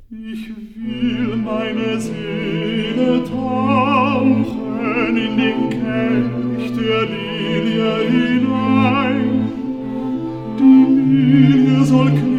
Ich will meine Seele tauchen in den Kelch der Lilie hinein. Die Lilie soll